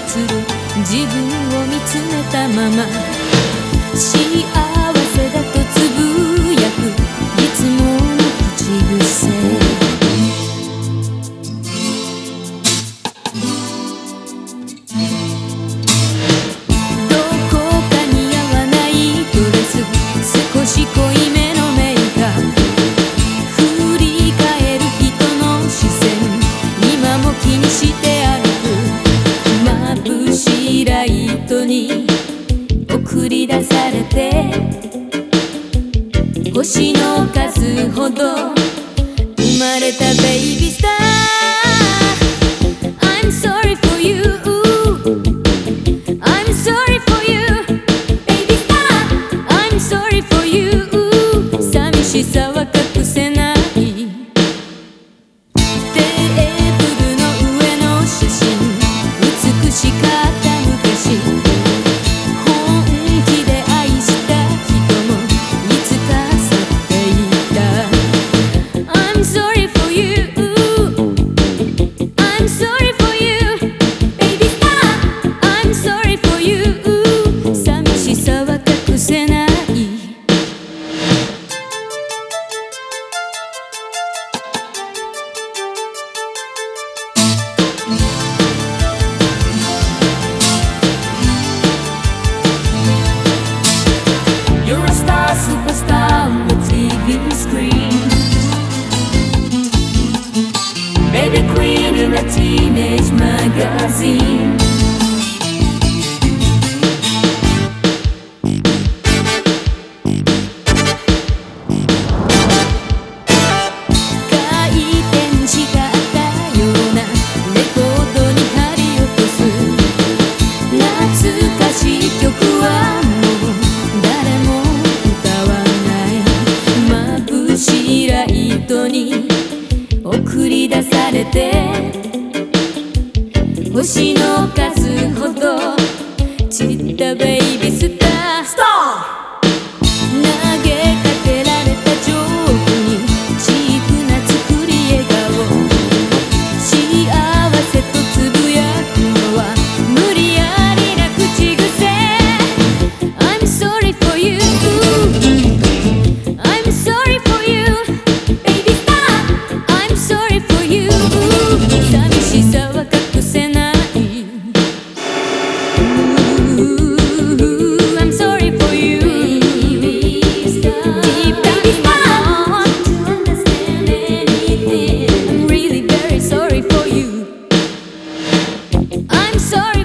る自分を見つめたまま、幸せだとつぶやくいつもの口癖。どこか似合わないドレス、少し濃いめのメイク、振り返る人の視線、今も気にして歩く。眩しいライトに送り出されて、星の数ほど生まれたベイビースター。 I'm sorry for you, I'm sorry for you, baby star, I'm sorry for you。 寂しさは隠せない。テーブルの上の写真、美しかった昔、本気で愛した人もいつか去っていった。 I'm sorry for you, I'm sorry for you, baby star, I'm sorry for you。 寂しさは隠せない。You're a star, superstar on the TV screen, baby queen in a teenage magazine。 回転しがったようなレコードに貼り落とす懐かしい曲はもう誰も歌わない。眩しいライトに送り出されて、星の数ほど散ったベイビースター。投げかけられたジョークにチープな作り笑顔、幸せとつぶやくのは無理やりな口癖。 I'm sorry for you, I'm sorry for you, baby star, I'm sorry for you。 寂しさは隠せない。 I'm sorry for you, deep down in my heart, to understand anything, I'm really very sorry for you, I'm sorry